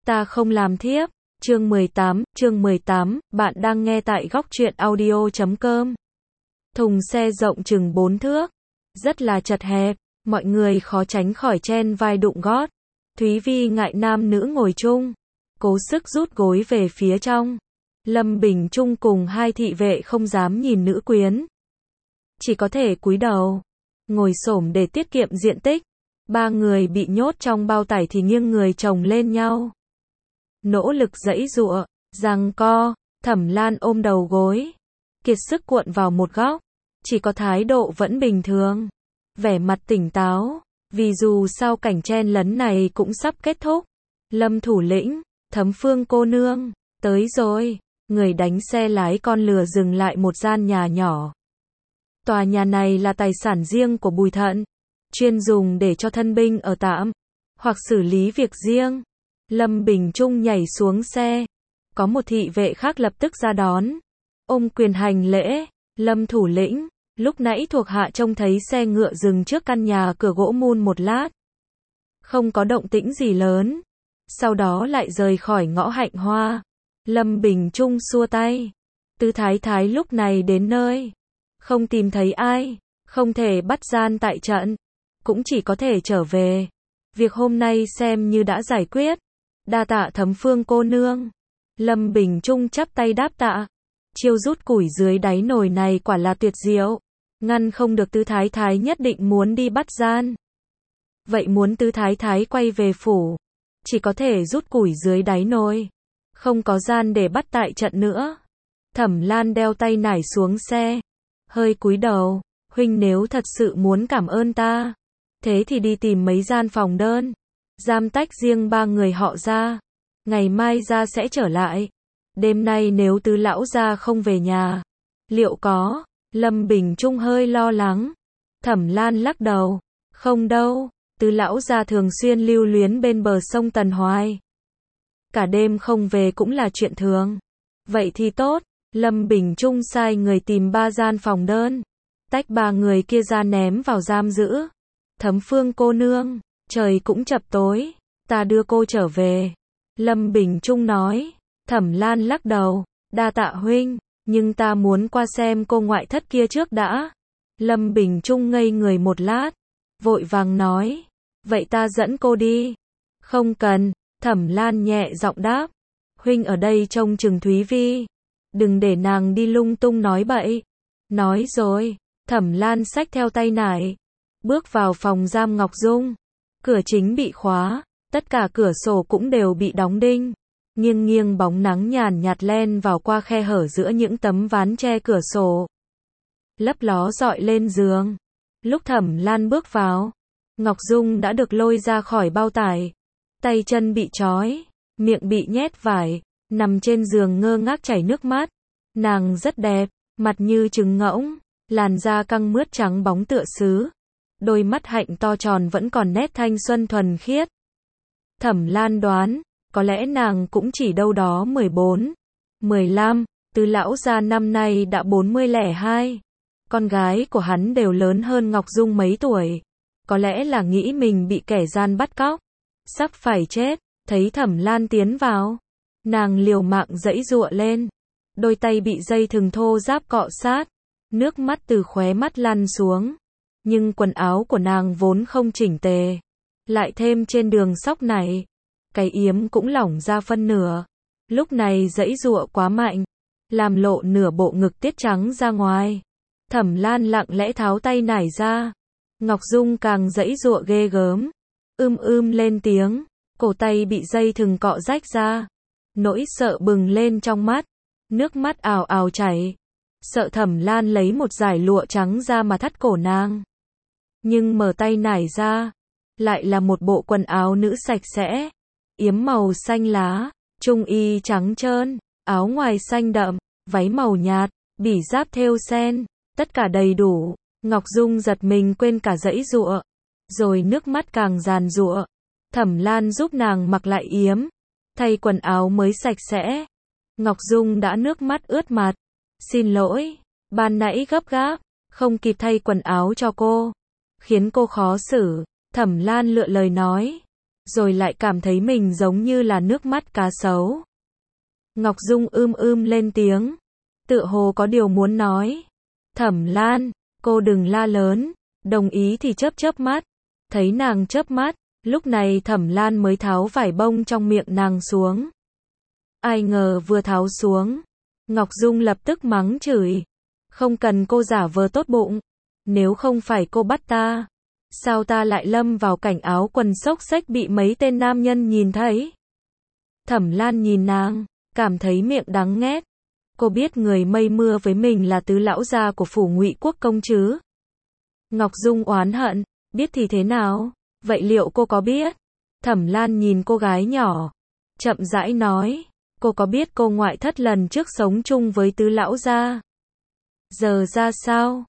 Ta không làm thiếp. Chương 18, bạn đang nghe tại góc truyện audio.com. Thùng xe rộng chừng 4 thước, rất là chật hẹp, mọi người khó tránh khỏi chen vai đụng gót. Thúy Vi ngại nam nữ ngồi chung, cố sức rút gối về phía trong. Lâm Bình Trung cùng hai thị vệ không dám nhìn nữ quyến, chỉ có thể cúi đầu, ngồi xổm để tiết kiệm diện tích. Ba người bị nhốt trong bao tải thì nghiêng người chồng lên nhau, nỗ lực giãy giụa, giằng co. Thẩm Lan ôm đầu gối, kiệt sức cuộn vào một góc, chỉ có thái độ vẫn bình thường, vẻ mặt tỉnh táo, vì dù sao cảnh chen lấn này cũng sắp kết thúc. Lâm thủ lĩnh, Thấm Phương cô nương, tới rồi. Người đánh xe lái con lừa dừng lại một gian nhà nhỏ. Tòa nhà này là tài sản riêng của Bùi Thận, chuyên dùng để cho thân binh ở tạm, hoặc xử lý việc riêng. Lâm Bình Trung nhảy xuống xe, có một thị vệ khác lập tức ra đón, ôm quyền hành lễ. Lâm thủ lĩnh, lúc nãy thuộc hạ trông thấy xe ngựa dừng trước căn nhà cửa gỗ mun một lát, không có động tĩnh gì lớn, sau đó lại rời khỏi ngõ Hạnh Hoa. Lâm Bình Trung xua tay, Tứ Thái Thái lúc này đến nơi, không tìm thấy ai, không thể bắt gian tại trận, cũng chỉ có thể trở về. Việc hôm nay xem như đã giải quyết. Đa tạ Thấm Phương cô nương. Lâm Bình Trung chắp tay đáp tạ. Chiêu rút củi dưới đáy nồi này quả là tuyệt diệu, ngăn không được Tứ Thái Thái nhất định muốn đi bắt gian. Vậy muốn Tứ Thái Thái quay về phủ, chỉ có thể rút củi dưới đáy nồi, không có gian để bắt tại trận nữa. Thẩm Lan đeo tay nải xuống xe, hơi cúi đầu. Huynh nếu thật sự muốn cảm ơn ta, thế thì đi tìm mấy gian phòng đơn, giam tách riêng ba người họ ra. Ngày mai ra sẽ trở lại. Đêm nay nếu Tứ lão gia không về nhà, liệu có? Lâm Bình Trung hơi lo lắng. Thẩm Lan lắc đầu, không đâu, Tứ lão gia thường xuyên lưu luyến bên bờ sông Tần Hoài, cả đêm không về cũng là chuyện thường. Vậy thì tốt. Lâm Bình Trung sai người tìm 3 gian phòng đơn, tách 3 người kia ra ném vào giam giữ. Thấm Phương cô nương, trời cũng chập tối, ta đưa cô trở về. Lâm Bình Trung nói. Thẩm Lan lắc đầu, đa tạ huynh, nhưng ta muốn qua xem cô ngoại thất kia trước đã. Lâm Bình Trung ngây người một lát, vội vàng nói, vậy ta dẫn cô đi. Không cần. Thẩm Lan nhẹ giọng đáp, huynh ở đây trông chừng Thúy Vi, đừng để nàng đi lung tung nói bậy. Nói rồi. Thẩm Lan xách theo tay nải, bước vào phòng giam Ngọc Dung. Cửa chính bị khóa, tất cả cửa sổ cũng đều bị đóng đinh. Nghiêng nghiêng bóng nắng nhàn nhạt len vào qua khe hở giữa những tấm ván che cửa sổ, lấp ló dọi lên giường. Lúc Thẩm Lan bước vào, Ngọc Dung đã được lôi ra khỏi bao tải, tay chân bị trói, miệng bị nhét vải, nằm trên giường ngơ ngác chảy nước mắt. Nàng rất đẹp, mặt như trứng ngỗng, làn da căng mướt trắng bóng tựa sứ, đôi mắt hạnh to tròn vẫn còn nét thanh xuân thuần khiết. Thẩm Lan đoán, có lẽ nàng cũng chỉ đâu đó 14, 15, Tứ lão gia năm nay đã 40-02. Con gái của hắn đều lớn hơn Ngọc Dung mấy tuổi, có lẽ là nghĩ mình bị kẻ gian bắt cóc, sắp phải chết. Thấy Thẩm Lan tiến vào, nàng liều mạng giãy giụa lên, đôi tay bị dây thừng thô ráp cọ sát, nước mắt từ khóe mắt lăn xuống. Nhưng quần áo của nàng vốn không chỉnh tề, lại thêm trên đường sóc này, cái yếm cũng lỏng ra phân nửa. Lúc này giãy giụa quá mạnh, làm lộ nửa bộ ngực tiết trắng ra ngoài. Thẩm Lan lặng lẽ tháo tay nải ra. Ngọc Dung càng giãy giụa ghê gớm, lên tiếng, cổ tay bị dây thừng cọ rách ra. Nỗi sợ bừng lên trong mắt, nước mắt ào ào chảy. Sợ Thẩm Lan lấy một dải lụa trắng ra mà thắt cổ nàng. Nhưng mở tay nải ra, lại là một bộ quần áo nữ sạch sẽ, yếm màu xanh lá, trung y trắng trơn, áo ngoài xanh đậm, váy màu nhạt, bỉ giáp thêu sen, tất cả đầy đủ. Ngọc Dung giật mình quên cả giãy giụa, rồi nước mắt càng giàn giụa. Thẩm Lan giúp nàng mặc lại yếm, thay quần áo mới sạch sẽ. Ngọc Dung đã nước mắt ướt mặt. Xin lỗi, ban nãy gấp gáp, không kịp thay quần áo cho cô, khiến cô khó xử. Thẩm Lan lựa lời nói, rồi lại cảm thấy mình giống như là nước mắt cá sấu. Ngọc Dung lên tiếng, tựa hồ có điều muốn nói. Thẩm Lan, cô đừng la lớn, đồng ý thì chớp mắt. Thấy nàng chớp mắt, lúc này Thẩm Lan mới tháo vải bông trong miệng nàng xuống. Ai ngờ vừa tháo xuống, Ngọc Dung lập tức mắng chửi. Không cần cô giả vờ tốt bụng, nếu không phải cô bắt ta, sao ta lại lâm vào cảnh áo quần xốc xếch bị mấy tên nam nhân nhìn thấy. Thẩm Lan nhìn nàng, cảm thấy miệng đắng nghét. Cô biết người mây mưa với mình là tứ lão gia của phủ Ngụy Quốc công chứ? Ngọc Dung oán hận, biết thì thế nào, vậy liệu cô có biết? Thẩm Lan nhìn cô gái nhỏ, chậm rãi nói, cô có biết cô ngoại thất lần trước sống chung với tứ lão gia? Giờ ra sao?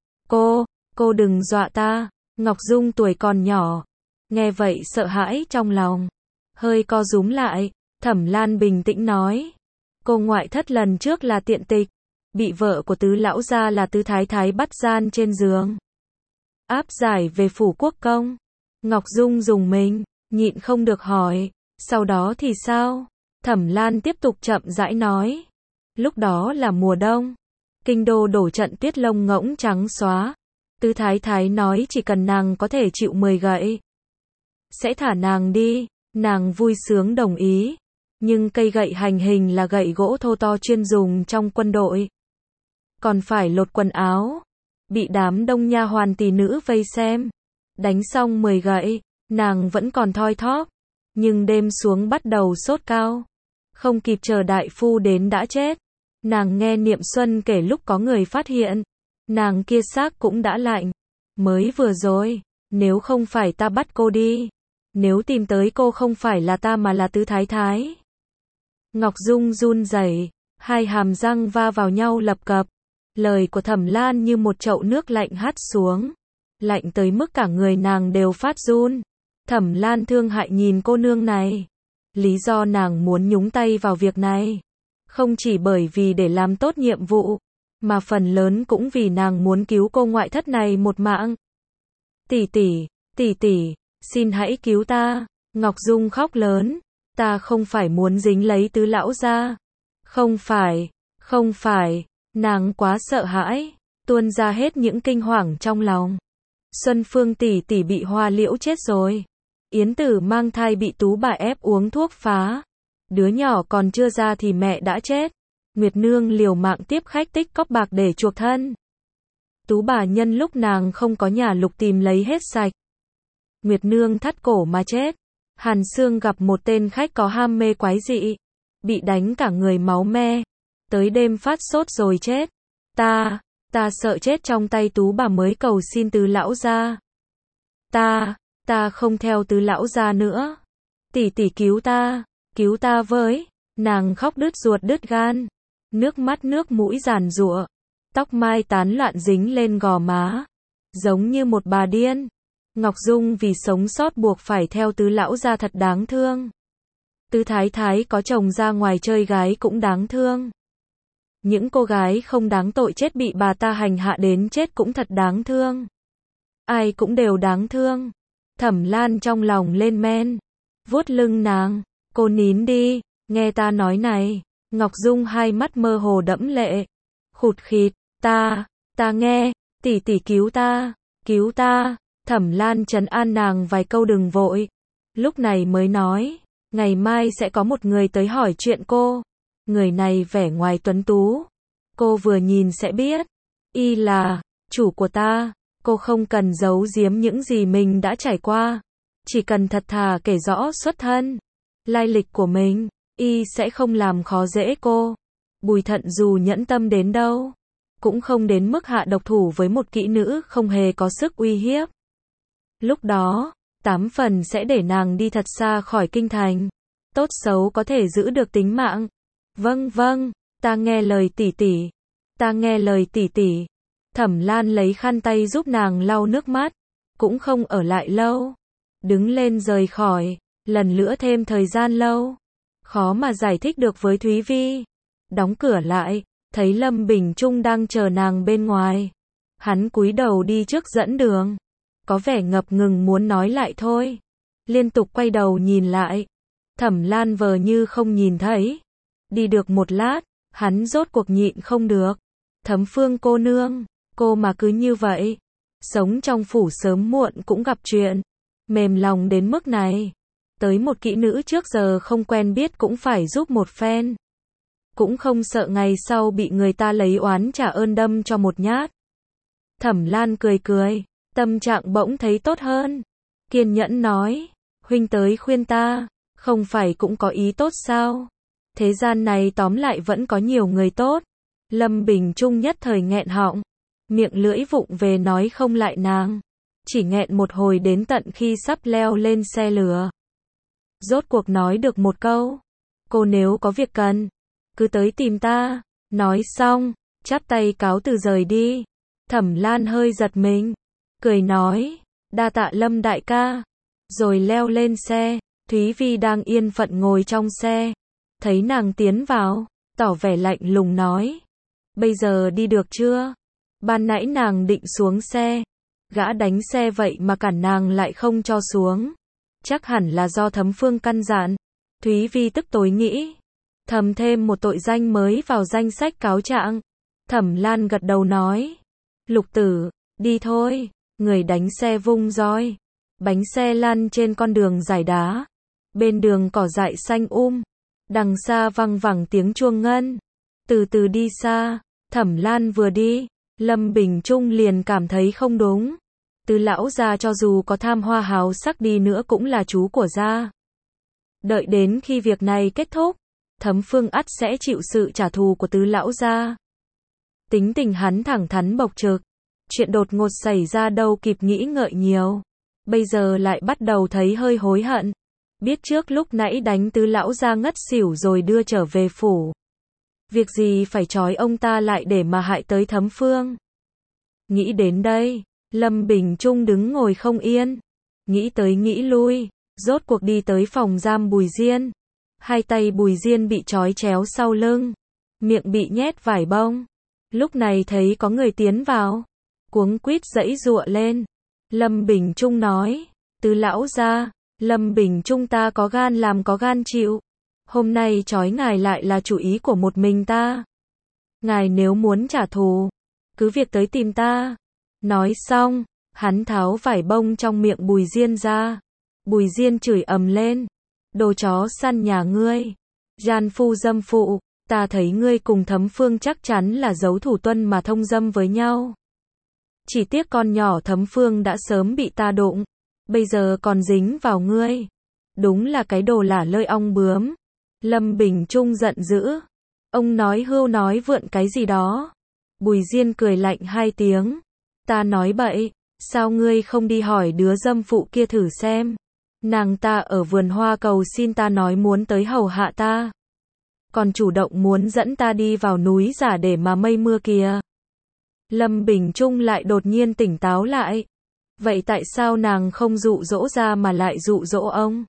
Cô đừng dọa ta. Ngọc Dung tuổi còn nhỏ, nghe vậy sợ hãi trong lòng, hơi co rúm lại. Thẩm Lan bình tĩnh nói, cô ngoại thất lần trước là tiện tịch, bị vợ của tứ lão gia là tứ thái thái bắt gian trên giường, áp giải về phủ quốc công. Ngọc Dung dùng mình, nhịn không được hỏi, sau đó thì sao? Thẩm Lan tiếp tục chậm rãi nói, lúc đó là mùa đông, kinh đô đổ trận tuyết lông ngỗng trắng xóa. Tứ thái thái nói chỉ cần nàng có thể chịu 10 gậy, sẽ thả nàng đi. Nàng vui sướng đồng ý. Nhưng cây gậy hành hình là gậy gỗ thô to chuyên dùng trong quân đội. Còn phải lột quần áo. Bị đám đông nha hoàn tỷ nữ vây xem. Đánh xong 10 gậy, nàng vẫn còn thoi thóp. Nhưng đêm xuống bắt đầu sốt cao. Không kịp chờ đại phu đến đã chết. Nàng nghe Niệm Xuân kể lúc có người phát hiện. Nàng kia xác cũng đã lạnh. Mới vừa rồi, nếu không phải ta bắt cô đi, nếu tìm tới cô không phải là ta mà là tứ thái thái. Ngọc Dung run rẩy, hai hàm răng va vào nhau lập cập. Lời của Thẩm Lan như một chậu nước lạnh hắt xuống, lạnh tới mức cả người nàng đều phát run. Thẩm Lan thương hại nhìn cô nương này. Lý do nàng muốn nhúng tay vào việc này, không chỉ bởi vì để làm tốt nhiệm vụ, mà phần lớn cũng vì nàng muốn cứu cô ngoại thất này một mạng. Tỷ tỷ, xin hãy cứu ta. Ngọc Dung khóc lớn, ta không phải muốn dính lấy tứ lão gia. Không phải, nàng quá sợ hãi, tuôn ra hết những kinh hoàng trong lòng. Xuân Phương tỷ tỷ bị Hoa Liễu chết rồi. Yến Tử mang thai bị Tú bà ép uống thuốc phá. Đứa nhỏ còn chưa ra thì mẹ đã chết. Nguyệt Nương liều mạng tiếp khách tích cóp bạc để chuộc thân. Tú bà nhân lúc nàng không có nhà lục tìm lấy hết sạch. Nguyệt Nương thắt cổ mà chết. Hàn Sương gặp một tên khách có ham mê quái dị, bị đánh cả người máu me, tới đêm phát sốt rồi chết. Ta sợ chết trong tay Tú bà mới cầu xin tứ lão gia. Ta không theo tứ lão gia nữa. Tỷ tỷ cứu ta với. Nàng khóc đứt ruột đứt gan, nước mắt nước mũi giàn giụa, tóc mai tán loạn dính lên gò má, giống như một bà điên. Ngọc Dung vì sống sót buộc phải theo tứ lão gia thật đáng thương. Tứ thái thái có chồng ra ngoài chơi gái cũng đáng thương. Những cô gái không đáng tội chết bị bà ta hành hạ đến chết cũng thật đáng thương. Ai cũng đều đáng thương. Thẩm Lan trong lòng lên men, vuốt lưng nàng, cô nín đi, nghe ta nói này. Ngọc Dung hai mắt mơ hồ đẫm lệ, khụt khịt, ta nghe, tỷ tỷ cứu ta. Thẩm Lan trấn an nàng vài câu đừng vội, lúc này mới nói, ngày mai sẽ có một người tới hỏi chuyện cô. Người này vẻ ngoài tuấn tú, cô vừa nhìn sẽ biết, y là chủ của ta. Cô không cần giấu giếm những gì mình đã trải qua, chỉ cần thật thà kể rõ xuất thân, lai lịch của mình, y sẽ không làm khó dễ cô. Bùi Thận dù nhẫn tâm đến đâu, cũng không đến mức hạ độc thủ với một kỹ nữ không hề có sức uy hiếp. Lúc đó, 8 phần sẽ để nàng đi thật xa khỏi kinh thành, tốt xấu có thể giữ được tính mạng. Vâng, ta nghe lời tỷ tỷ. Thẩm Lan lấy khăn tay giúp nàng lau nước mắt, cũng không ở lại lâu, đứng lên rời khỏi. Lần nữa thêm thời gian lâu, khó mà giải thích được với Thúy Vi. Đóng cửa lại, thấy Lâm Bình Trung đang chờ nàng bên ngoài. Hắn cúi đầu đi trước dẫn đường, có vẻ ngập ngừng muốn nói lại thôi. liên tục quay đầu nhìn lại. Thẩm Lan vờ như không nhìn thấy. Đi được một lát, hắn rốt cuộc nhịn không được. Thấm Phương cô nương, cô mà cứ như vậy, sống trong phủ sớm muộn cũng gặp chuyện. Mềm lòng đến mức này. Tới một kỹ nữ trước giờ không quen biết cũng phải giúp một phen. Cũng không sợ ngày sau bị người ta lấy oán trả ơn đâm cho một nhát. Thẩm Lan cười cười, tâm trạng bỗng thấy tốt hơn. Kiên nhẫn nói, huynh tới khuyên ta, không phải cũng có ý tốt sao? Thế gian này tóm lại vẫn có nhiều người tốt. Lâm Bình Trung nhất thời nghẹn họng, miệng lưỡi vụng về nói không lại nàng. Chỉ nghẹn một hồi đến tận khi sắp leo lên xe lửa. Rốt cuộc nói được một câu, cô nếu có việc cần, cứ tới tìm ta. Nói xong, chắp tay cáo từ rời đi. Thẩm Lan hơi giật mình, cười nói, đa tạ Lâm đại ca. Rồi leo lên xe. Thúy Vi đang yên phận ngồi trong xe, thấy nàng tiến vào, tỏ vẻ lạnh lùng nói, bây giờ đi được chưa? Ban nãy nàng định xuống xe, gã đánh xe vậy mà cản nàng lại không cho xuống. Chắc hẳn là do Thấm Phương căn dặn. Thúy Vi tức tối nghĩ, thầm thêm một tội danh mới vào danh sách cáo trạng. Thẩm Lan gật đầu nói, Lục tử, đi thôi. Người đánh xe vung roi, bánh xe lăn trên con đường dài đá. Bên đường cỏ dại xanh đằng xa văng vẳng tiếng chuông ngân. Từ từ đi xa, Thẩm Lan vừa đi, Lâm Bình Trung liền cảm thấy không đúng. Tứ lão gia cho dù có tham hoa háo sắc đi nữa cũng là chú của gia. Đợi đến khi việc này kết thúc, Thấm Phương ắt sẽ chịu sự trả thù của tứ lão gia. Tính tình hắn thẳng thắn bộc trực, chuyện đột ngột xảy ra đâu kịp nghĩ ngợi nhiều. Bây giờ lại bắt đầu thấy hơi hối hận. Biết trước lúc nãy đánh tứ lão gia ngất xỉu rồi đưa trở về phủ. Việc gì phải trói ông ta lại để mà hại tới Thấm Phương. Nghĩ đến đây, Lâm Bình Trung đứng ngồi không yên. Nghĩ tới nghĩ lui, rốt cuộc đi tới phòng giam Bùi Diên. Hai tay Bùi Diên bị trói chéo sau lưng, miệng bị nhét vải bông. Lúc này thấy có người tiến vào, cuống quýt giãy giụa lên. Lâm Bình Trung nói, tứ lão gia. Lâm Bình Trung ta có gan làm có gan chịu. Hôm nay trói ngài lại là chủ ý của một mình ta. Ngài nếu muốn trả thù, cứ việc tới tìm ta. Nói xong, hắn tháo vải bông trong miệng Bùi Diên ra. Bùi Diên chửi ầm lên, đồ chó săn nhà ngươi, gian phu dâm phụ, ta thấy ngươi cùng Thấm Phương chắc chắn là giấu thủ tuân mà thông dâm với nhau. Chỉ tiếc con nhỏ Thấm Phương đã sớm bị ta đụng, bây giờ còn dính vào ngươi. Đúng là cái đồ lả lơi ong bướm. Lâm Bình Trung giận dữ. Ông nói hưu nói vượn cái gì đó. Bùi Diên cười lạnh hai tiếng. Ta nói bậy, sao ngươi không đi hỏi đứa dâm phụ kia thử xem. Nàng ta ở vườn hoa cầu xin ta nói muốn tới hầu hạ ta. Còn chủ động muốn dẫn ta đi vào núi giả để mà mây mưa kìa. Lâm Bình Trung lại đột nhiên tỉnh táo lại. Vậy tại sao nàng không dụ dỗ ra mà lại dụ dỗ ông?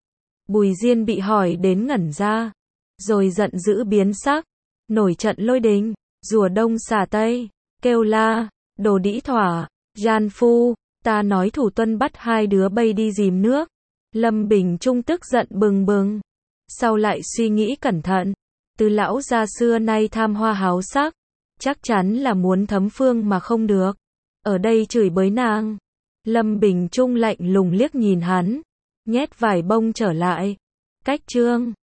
Bùi Diên bị hỏi đến ngẩn ra, rồi giận dữ biến sắc, nổi trận lôi đình, rùa đông xả tây, kêu la, đồ đĩ thỏa, gian phu, ta nói thủ tuân bắt hai đứa bay đi dìm nước. Lâm Bình Trung tức giận bừng bừng, sau lại suy nghĩ cẩn thận, từ lão gia xưa nay tham hoa háo sắc, chắc chắn là muốn Thấm Phương mà không được, ở đây chửi bới nàng. Lâm Bình Trung lạnh lùng liếc nhìn hắn, nhét vải bông trở lại. Cách chương